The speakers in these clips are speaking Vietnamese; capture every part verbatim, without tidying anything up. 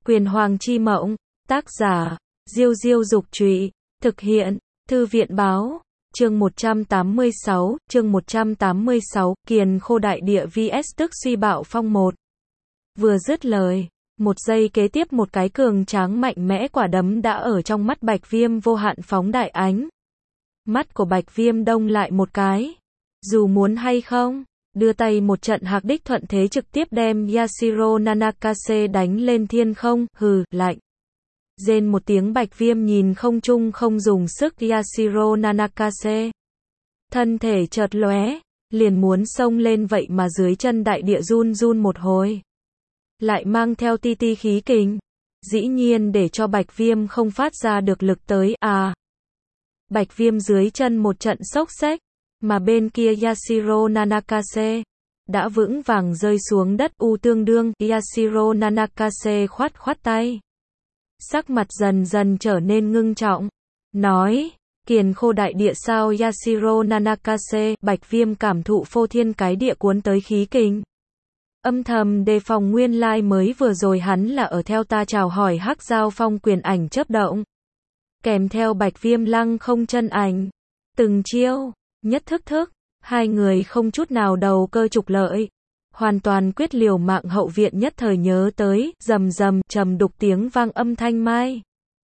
Quyền Hoàng chi mộng, tác giả, Diêu Diêu Dục Trụy, thực hiện, Thư viện Báo, chương một trăm tám mươi sáu, chương một trăm tám mươi sáu, Kiền Khô Đại Địa vs tức Suy Bạo Phong một. Vừa dứt lời, một giây kế tiếp một cái cường tráng mạnh mẽ quả đấm đã ở trong mắt Bạch Viêm vô hạn phóng đại ánh. Mắt của Bạch Viêm đông lại một cái. Dù muốn hay không, đưa tay một trận hạc đích thuận thế trực tiếp đem Yashiro Nanakase đánh lên thiên không, hừ, lạnh. Rên một tiếng Bạch Viêm nhìn không trung không dùng sức Yashiro Nanakase. Thân thể chợt lóe, liền muốn xông lên vậy mà dưới chân đại địa run run một hồi. Lại mang theo ti ti khí kình. Dĩ nhiên để cho Bạch Viêm không phát ra được lực tới, à. Bạch Viêm dưới chân một trận xốc xếch, mà bên kia Yashiro Nanakase đã vững vàng rơi xuống đất u tương đương, Yashiro Nanakase khoát khoát tay. Sắc mặt dần dần trở nên ngưng trọng, nói, Kiền Khô Đại Địa sao Yashiro Nanakase, Bạch Viêm cảm thụ phô thiên cái địa cuốn tới khí kình. Âm thầm đề phòng nguyên lai mới vừa rồi hắn là ở theo ta chào hỏi hắc giao phong quyền ảnh chớp động. Kèm theo Bạch Viêm lăng không chân ảnh. Từng chiêu, nhất thức thức, hai người không chút nào đầu cơ trục lợi. Hoàn toàn quyết liều mạng hậu viện nhất thời nhớ tới, rầm rầm, trầm đục tiếng vang âm thanh mai.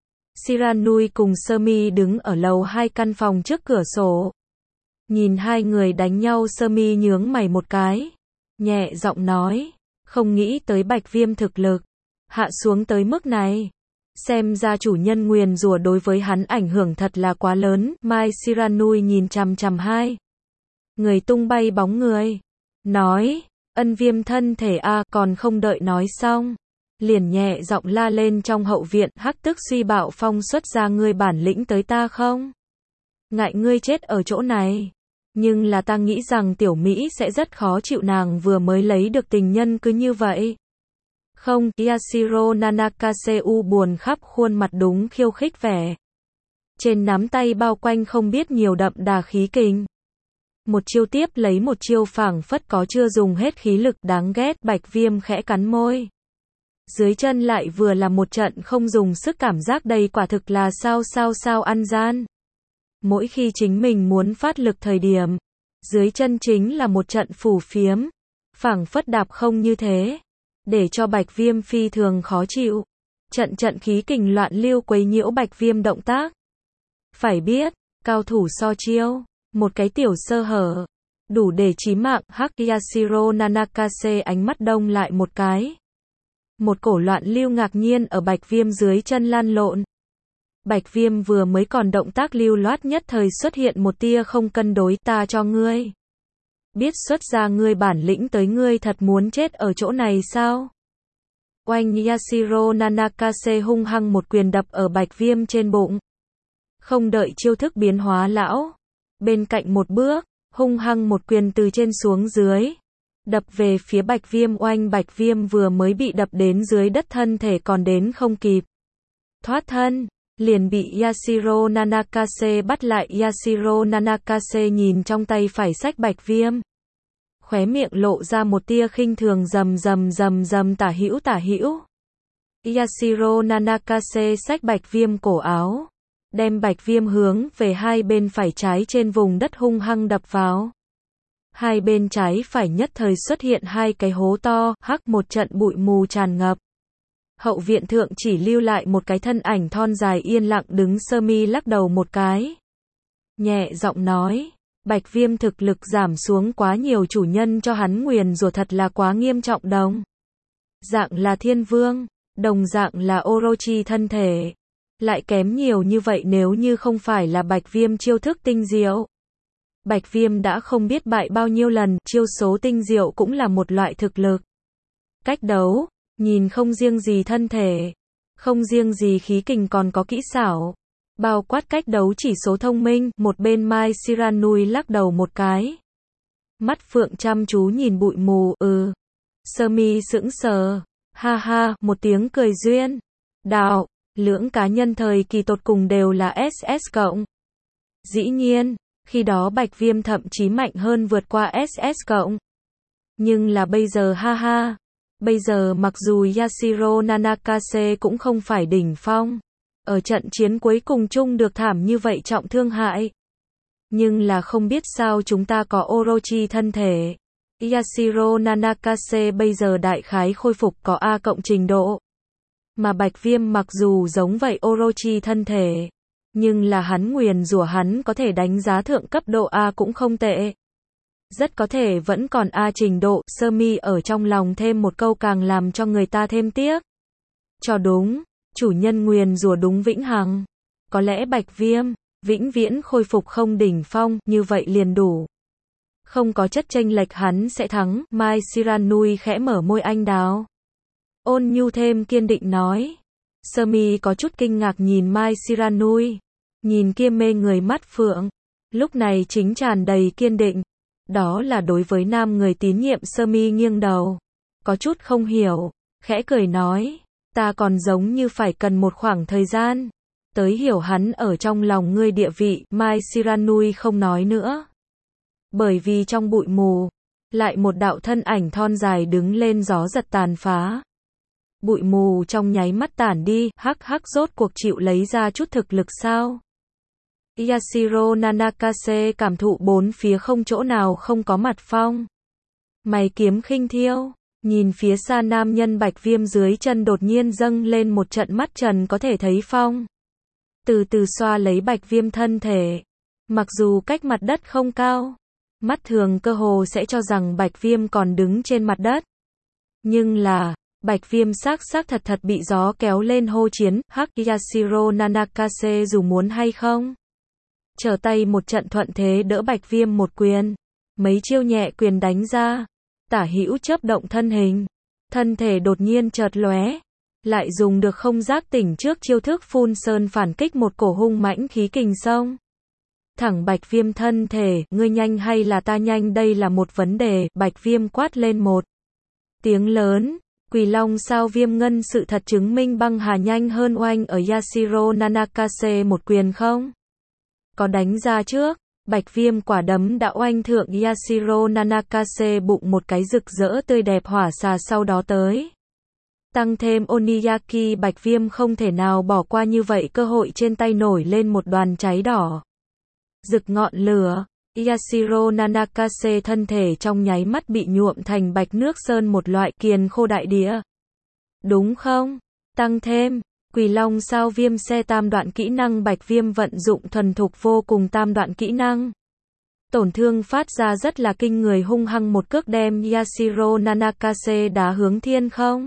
Shiranui cùng Sơ-mi đứng ở lầu hai căn phòng trước cửa sổ. Nhìn hai người đánh nhau Sơ-mi nhướng mày một cái. Nhẹ giọng nói, không nghĩ tới Bạch Viêm thực lực hạ xuống tới mức này. Xem ra chủ nhân nguyền rủa đối với hắn ảnh hưởng thật là quá lớn. Mai Shiranui nhìn chằm chằm hai người tung bay bóng người, nói, Ân Viêm thân thể a, à, còn không đợi nói xong, liền nhẹ giọng la lên trong hậu viện, hắc tức Suy Bạo Phong xuất ra ngươi bản lĩnh tới ta không? Ngại ngươi chết ở chỗ này. Nhưng là ta nghĩ rằng tiểu Mỹ sẽ rất khó chịu, nàng vừa mới lấy được tình nhân cứ như vậy. Không, Yashiro Nanakase u buồn khắp khuôn mặt đúng khiêu khích vẻ. Trên nắm tay bao quanh không biết nhiều đậm đà khí kình. Một chiêu tiếp lấy một chiêu phảng phất có chưa dùng hết khí lực, đáng ghét. Bạch Viêm khẽ cắn môi. Dưới chân lại vừa là một trận không dùng sức, cảm giác đây quả thực là sao sao sao ăn gian. Mỗi khi chính mình muốn phát lực thời điểm, dưới chân chính là một trận phủ phiếm, phảng phất đạp không như thế, để cho Bạch Viêm phi thường khó chịu. Trận trận khí kình loạn lưu quấy nhiễu Bạch Viêm động tác. Phải biết, cao thủ so chiêu, một cái tiểu sơ hở, đủ để chí mạng. Hắc Yashiro Nanakase ánh mắt đông lại một cái. Một cổ loạn lưu ngạc nhiên ở Bạch Viêm dưới chân lan lộn. Bạch Viêm vừa mới còn động tác lưu loát nhất thời xuất hiện một tia không cân đối, ta cho ngươi biết xuất ra ngươi bản lĩnh tới, ngươi thật muốn chết ở chỗ này sao? Oanh, Yashiro Nanakase hung hăng một quyền đập ở Bạch Viêm trên bụng. Không đợi chiêu thức biến hóa lão, bên cạnh một bước, hung hăng một quyền từ trên xuống dưới, đập về phía Bạch Viêm. Oanh, Bạch Viêm vừa mới bị đập đến dưới đất, thân thể còn đến không kịp thoát thân, liền bị Yashiro Nanakase bắt lại. Yashiro Nanakase nhìn trong tay phải xách Bạch Viêm, khóe miệng lộ ra một tia khinh thường, rầm rầm rầm rầm, tả hữu tả hữu. Yashiro Nanakase xách Bạch Viêm cổ áo, đem Bạch Viêm hướng về hai bên phải trái trên vùng đất hung hăng đập vào. Hai bên trái phải nhất thời xuất hiện hai cái hố to, hắc, một trận bụi mù tràn ngập. Hậu viện thượng chỉ lưu lại một cái thân ảnh thon dài yên lặng đứng. Sơ-mi lắc đầu một cái, nhẹ giọng nói, Bạch Viêm thực lực giảm xuống quá nhiều, chủ nhân cho hắn nguyền rủa thật là quá nghiêm trọng. Đồng dạng là thiên vương, đồng dạng là Orochi, thân thể lại kém nhiều như vậy, nếu như không phải là Bạch Viêm chiêu thức tinh diệu, Bạch Viêm đã không biết bại bao nhiêu lần. Chiêu số tinh diệu cũng là một loại thực lực. Cách đấu, nhìn không riêng gì thân thể, không riêng gì khí kình, còn có kỹ xảo, bao quát cách đấu chỉ số thông minh. Một bên Mai Shiranui lắc đầu một cái, mắt phượng chăm chú nhìn bụi mù. Ừ. Sơ-mi sững sờ, ha ha, một tiếng cười duyên. Đạo, lưỡng cá nhân thời kỳ tột cùng đều là ét ét cộng. Dĩ nhiên, khi đó Bạch Viêm thậm chí mạnh hơn, vượt qua ét ét cộng. Nhưng là bây giờ, ha ha, Bây giờ mặc dù Yashiro Nanakase cũng không phải đỉnh phong, ở trận chiến cuối cùng chung được thảm như vậy trọng thương hại. Nhưng là không biết sao chúng ta có Orochi thân thể. Yashiro Nanakase bây giờ đại khái khôi phục có A cộng trình độ. Mà Bạch Viêm mặc dù giống vậy Orochi thân thể, nhưng là hắn nguyền rủa hắn có thể đánh giá thượng cấp độ A cũng không tệ. Rất có thể vẫn còn A trình độ, Sơ Mi ở trong lòng thêm một câu càng làm cho người ta thêm tiếc. Cho đúng, chủ nhân nguyền rủa đúng vĩnh hằng. Có lẽ Bạch Viêm, vĩnh viễn khôi phục không đỉnh phong, như vậy liền đủ. Không có chất chênh lệch hắn sẽ thắng, Mai Shiranui khẽ mở môi anh đào. Ôn nhu thêm kiên định nói. Sơ Mi có chút kinh ngạc nhìn Mai Shiranui, nhìn kia mê người mắt phượng, lúc này chính tràn đầy kiên định. Đó là đối với nam người tín nhiệm. Sơ Mi nghiêng đầu, có chút không hiểu, khẽ cười nói, ta còn giống như phải cần một khoảng thời gian, tới hiểu hắn ở trong lòng ngươi địa vị. Mai Shiranui không nói nữa. Bởi vì trong bụi mù, lại một đạo thân ảnh thon dài đứng lên gió giật tàn phá. Bụi mù trong nháy mắt tản đi, hắc hắc rốt cuộc chịu lấy ra chút thực lực sao? Yashiro Nanakase cảm thụ bốn phía không chỗ nào không có mặt phong. Mày kiếm khinh thiêu, nhìn phía xa nam nhân Bạch Viêm dưới chân đột nhiên dâng lên một trận mắt trần có thể thấy phong. Từ từ xoa lấy Bạch Viêm thân thể. Mặc dù cách mặt đất không cao, mắt thường cơ hồ sẽ cho rằng Bạch Viêm còn đứng trên mặt đất. Nhưng là, Bạch Viêm xác xác thật thật bị gió kéo lên hô chiến, hắc Yashiro Nanakase dù muốn hay không. Trở tay một trận thuận thế đỡ Bạch Viêm một quyền. Mấy chiêu nhẹ quyền đánh ra. Tả hữu chớp động thân hình. Thân thể đột nhiên chợt lóe. Lại dùng được không giác tỉnh trước chiêu thức phun sơn phản kích một cổ hung mãnh khí kình sông. Thẳng Bạch Viêm thân thể, ngươi nhanh hay là ta nhanh đây là một vấn đề. Bạch Viêm quát lên một tiếng lớn. Quỷ Long sao Viêm ngân sự thật chứng minh băng hà nhanh hơn oanh ở Yashiro Nanakase một quyền không? Có đánh ra trước, Bạch Viêm quả đấm đã oanh thượng Yashiro Nanakase bụng một cái rực rỡ tươi đẹp hỏa xà sau đó tới. Tăng thêm Oniyaki Bạch Viêm không thể nào bỏ qua như vậy cơ hội trên tay nổi lên một đoàn cháy đỏ. Rực ngọn lửa, Yashiro Nanakase thân thể trong nháy mắt bị nhuộm thành bạch nước sơn một loại kiền khô đại địa. Đúng không? Tăng thêm, Quỷ Long sao Viêm xe tam đoạn kỹ năng Bạch Viêm vận dụng thuần thục vô cùng tam đoạn kỹ năng. Tổn thương phát ra rất là kinh người hung hăng một cước đem Yashiro Nanakase đá hướng thiên không.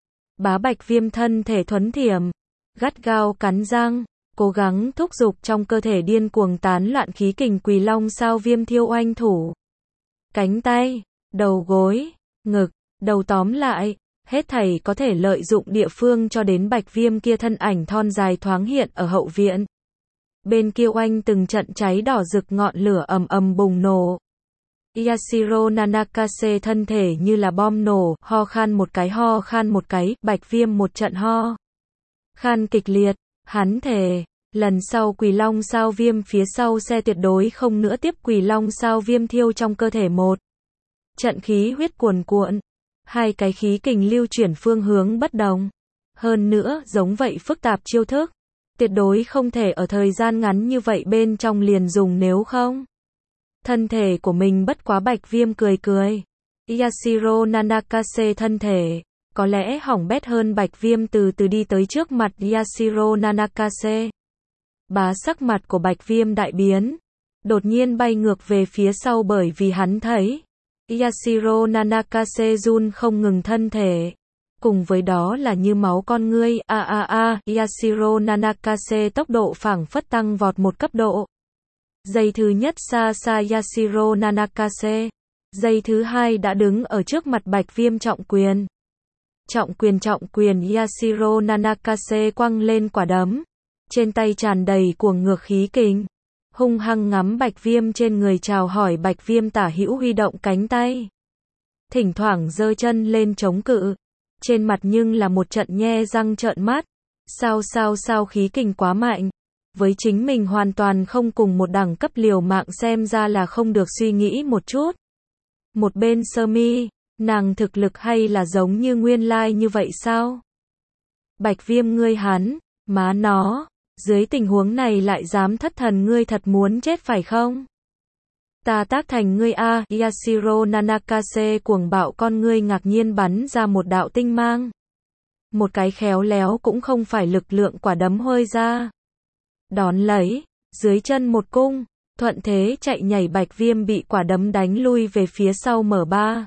Bá Bạch Viêm thân thể thuấn thiểm, gắt gao cắn răng, cố gắng thúc giục trong cơ thể điên cuồng tán loạn khí kình. Quỷ Long sao Viêm thiêu oanh thủ. Cánh tay, đầu gối, ngực, đầu tóm lại, hết thảy có thể lợi dụng địa phương cho đến Bạch Viêm kia thân ảnh thon dài thoáng hiện ở hậu viện. Bên kia oanh từng trận cháy đỏ rực ngọn lửa ầm ầm bùng nổ. Yashiro Nanakase thân thể như là bom nổ, ho khan một cái ho khan một cái, Bạch Viêm một trận ho khan kịch liệt, hắn thề, lần sau Quỷ Long sao Viêm phía sau xe tuyệt đối không nữa tiếp. Quỷ Long sao Viêm thiêu trong cơ thể một trận khí huyết cuồn cuộn, hai cái khí kình lưu chuyển phương hướng bất đồng, hơn nữa giống vậy phức tạp chiêu thức, tuyệt đối không thể ở thời gian ngắn như vậy bên trong liền dùng, nếu không thân thể của mình bất quá. Bạch Viêm cười cười. Yashiro Nanakase thân thể có lẽ hỏng bét hơn. Bạch Viêm từ từ đi tới trước mặt Yashiro Nanakase. Bá sắc mặt của Bạch Viêm đại biến, đột nhiên bay ngược về phía sau bởi vì hắn thấy Yashiro Nanakase run không ngừng thân thể. Cùng với đó là như máu con ngươi, a a a, Yashiro Nanakase tốc độ phảng phất tăng vọt một cấp độ. Giây thứ nhất xa xa Yashiro Nanakase. Giây thứ hai đã đứng ở trước mặt Bạch Viêm trọng quyền. Trọng quyền trọng quyền Yashiro Nanakase quăng lên quả đấm. Trên tay tràn đầy cuồng ngược khí kình. Hung hăng ngắm Bạch Viêm trên người chào hỏi. Bạch Viêm tả hữu huy động cánh tay. Thỉnh thoảng giơ chân lên chống cự. Trên mặt nhưng là một trận nhe răng trợn mắt. Sao sao sao khí kình quá mạnh. Với chính mình hoàn toàn không cùng một đẳng cấp liều mạng xem ra là không được suy nghĩ một chút. Một bên Sơ Mi, Nàng thực lực hay là giống như nguyên lai như vậy sao? Bạch Viêm ngươi hắn, má nó, dưới tình huống này lại dám thất thần ngươi thật muốn chết phải không? Ta tác thành ngươi a, Yashiro Nanakase cuồng bạo con ngươi ngạc nhiên bắn ra một đạo tinh mang. Một cái khéo léo cũng không phải lực lượng quả đấm hơi ra. Đón lấy, dưới chân một cung, thuận thế chạy nhảy Bạch Viêm bị quả đấm đánh lui về phía sau mở ba.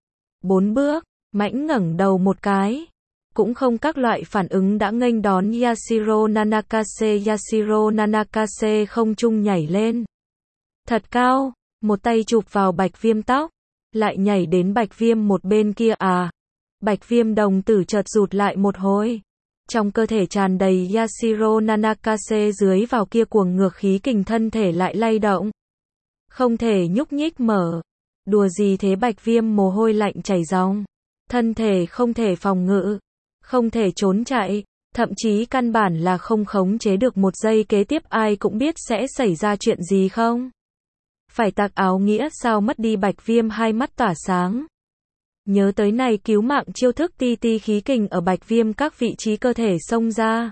Bốn bước, mãnh ngẩng đầu một cái. Cũng không các loại phản ứng đã nghênh đón Yashiro Nanakase. Yashiro Nanakase không trung nhảy lên. Thật cao, một tay chụp vào Bạch Viêm tóc, lại nhảy đến Bạch Viêm một bên kia à. Bạch Viêm đồng tử chợt rụt lại một hồi. Trong cơ thể tràn đầy Yashiro Nanakase dưới vào kia cuồng ngược khí kình thân thể lại lay động. Không thể nhúc nhích mở. Đùa gì thế Bạch Viêm mồ hôi lạnh chảy ròng. Thân thể không thể phòng ngự. Không thể trốn chạy. Thậm chí căn bản là không khống chế được một giây kế tiếp ai cũng biết sẽ xảy ra chuyện gì không. Phải tạc áo nghĩa sao mất đi Bạch Viêm hai mắt tỏa sáng. Nhớ tới này cứu mạng chiêu thức ti ti khí kình ở Bạch Viêm các vị trí cơ thể xông ra.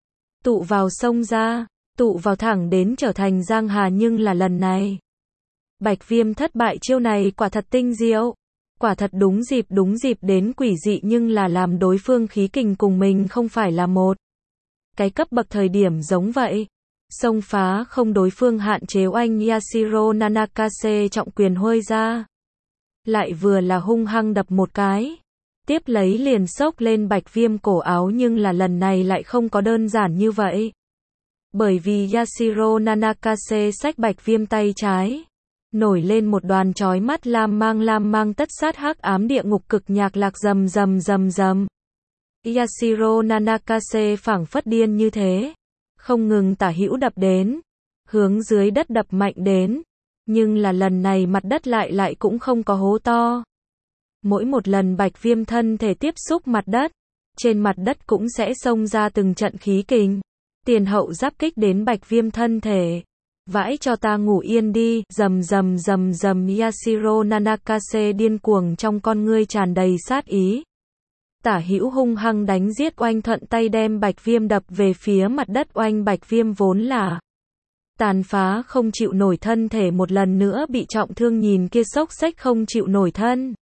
Tụ vào xông ra, tụ vào thẳng đến trở thành giang hà nhưng là lần này. Bạch Viêm thất bại chiêu này quả thật tinh diệu. Quả thật đúng dịp đúng dịp đến quỷ dị nhưng là làm đối phương khí kình cùng mình không phải là một. Cái cấp bậc thời điểm giống vậy. Xông phá không đối phương hạn chế oanh Yashiro Nanakase trọng quyền hôi ra. Lại vừa là hung hăng đập một cái. Tiếp lấy liền xốc lên Bạch Viêm cổ áo nhưng là lần này lại không có đơn giản như vậy. Bởi vì Yashiro Nanakase xách Bạch Viêm tay trái. Nổi lên một đoàn chói mắt lam mang lam mang tất sát hắc ám địa ngục cực nhạc lạc rầm rầm rầm rầm. Yashiro Nanakase phảng phất điên như thế. Không ngừng tả hữu đập đến. Hướng dưới đất đập mạnh đến. Nhưng là lần này mặt đất lại lại cũng không có hố to. Mỗi một lần Bạch Viêm thân thể tiếp xúc mặt đất, trên mặt đất cũng sẽ xông ra từng trận khí kình. Tiền hậu giáp kích đến Bạch Viêm thân thể. Vãi cho ta ngủ yên đi, rầm rầm rầm rầm Yashiro Nanakase điên cuồng trong con ngươi tràn đầy sát ý. Tả hữu hung hăng đánh giết oanh thuận tay đem Bạch Viêm đập về phía mặt đất oanh Bạch Viêm vốn là tàn phá không chịu nổi thân thể một lần nữa bị trọng thương nhìn kia xốc xếch không chịu nổi thân.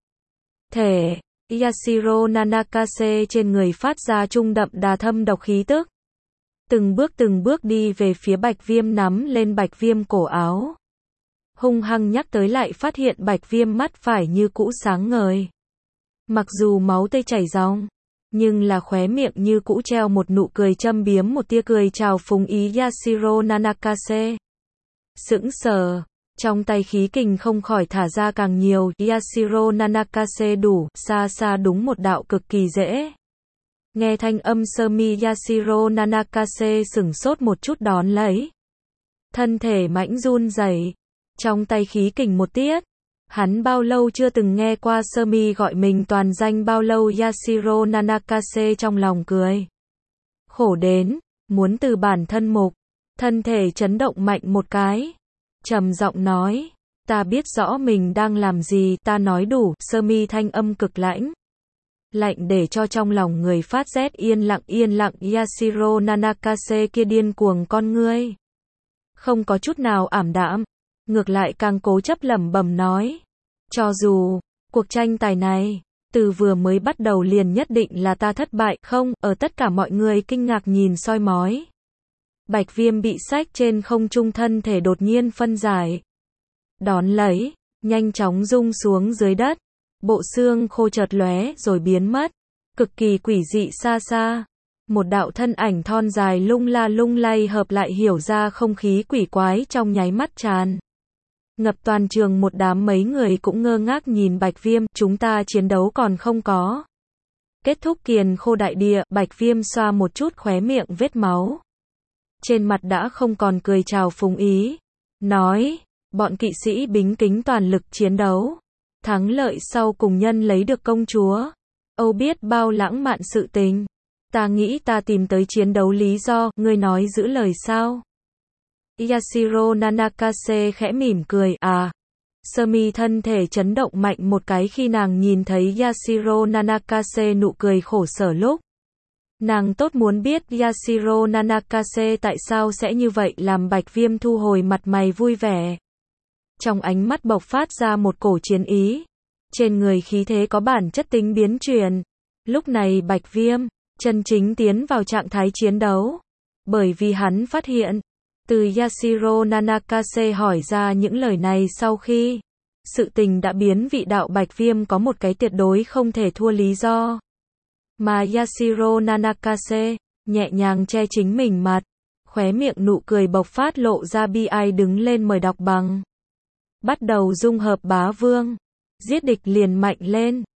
Thể, Yashiro Nanakase trên người phát ra trung đậm đà thâm độc khí tức. Từng bước từng bước đi về phía Bạch Viêm nắm lên Bạch Viêm cổ áo. Hung hăng nhắc tới lại phát hiện Bạch Viêm mắt phải như cũ sáng ngời. Mặc dù máu tươi chảy ròng, nhưng là khóe miệng như cũ treo một nụ cười châm biếm một tia cười chào phúng ý Yashiro Nanakase. Sững sờ, trong tay khí kình không khỏi thả ra càng nhiều, Yashiro Nanakase đủ, xa xa đúng một đạo cực kỳ dễ. Nghe thanh âm sơ mi Yashiro Nanakase sửng sốt một chút đón lấy. Thân thể mãnh run rẩy, trong tay khí kình một tiết. Hắn bao lâu chưa từng nghe qua sơ mi gọi mình toàn danh bao lâu Yashiro Nanakase trong lòng cười. Khổ đến, muốn từ bản thân mục, thân thể chấn động mạnh một cái. Trầm giọng nói, ta biết rõ mình đang làm gì, ta nói đủ, sơ mi thanh âm cực lãnh. Lạnh để cho trong lòng người phát rét yên lặng yên lặng Yashiro Nanakase kia điên cuồng con ngươi. Không có chút nào ảm đạm, ngược lại càng cố chấp lẩm bẩm nói. Cho dù, cuộc tranh tài này, từ vừa mới bắt đầu liền nhất định là ta thất bại, không, ở tất cả mọi người kinh ngạc nhìn soi mói. Bạch Viêm bị xách trên không trung thân thể đột nhiên phân giải. Đón lấy, nhanh chóng rung xuống dưới đất. Bộ xương khô chợt lóe rồi biến mất. Cực kỳ quỷ dị xa xa. Một đạo thân ảnh thon dài lung la lung lay hợp lại hiểu ra không khí quỷ quái trong nháy mắt tràn. Ngập toàn trường một đám mấy người cũng ngơ ngác nhìn Bạch Viêm, chúng ta chiến đấu còn không có. Kết thúc kiền khô đại địa, Bạch Viêm xoa một chút khóe miệng vết máu. Trên mặt đã không còn cười chào phúng ý. Nói, bọn kỵ sĩ bính kính toàn lực chiến đấu. Thắng lợi sau cùng nhân lấy được công chúa. Âu biết bao lãng mạn sự tình. Ta nghĩ ta tìm tới chiến đấu lý do, ngươi nói giữ lời sao? Yashiro Nanakase khẽ mỉm cười, à, Sơ-mi thân thể chấn động mạnh một cái khi nàng nhìn thấy Yashiro Nanakase nụ cười khổ sở lúc. Nàng tốt muốn biết Yashiro Nanakase tại sao sẽ như vậy làm Bạch Viêm thu hồi mặt mày vui vẻ. Trong ánh mắt bộc phát ra một cổ chiến ý. Trên người khí thế có bản chất tính biến chuyển. Lúc này Bạch Viêm, chân chính tiến vào trạng thái chiến đấu. Bởi vì hắn phát hiện, từ Yashiro Nanakase hỏi ra những lời này sau khi sự tình đã biến vị đạo Bạch Viêm có một cái tuyệt đối không thể thua lý do. Mà Yashiro Nanakase, nhẹ nhàng che chính mình mặt, khóe miệng nụ cười bộc phát lộ ra bi ai đứng lên mời đọc bằng. Bắt đầu dung hợp bá vương, giết địch liền mạnh lên.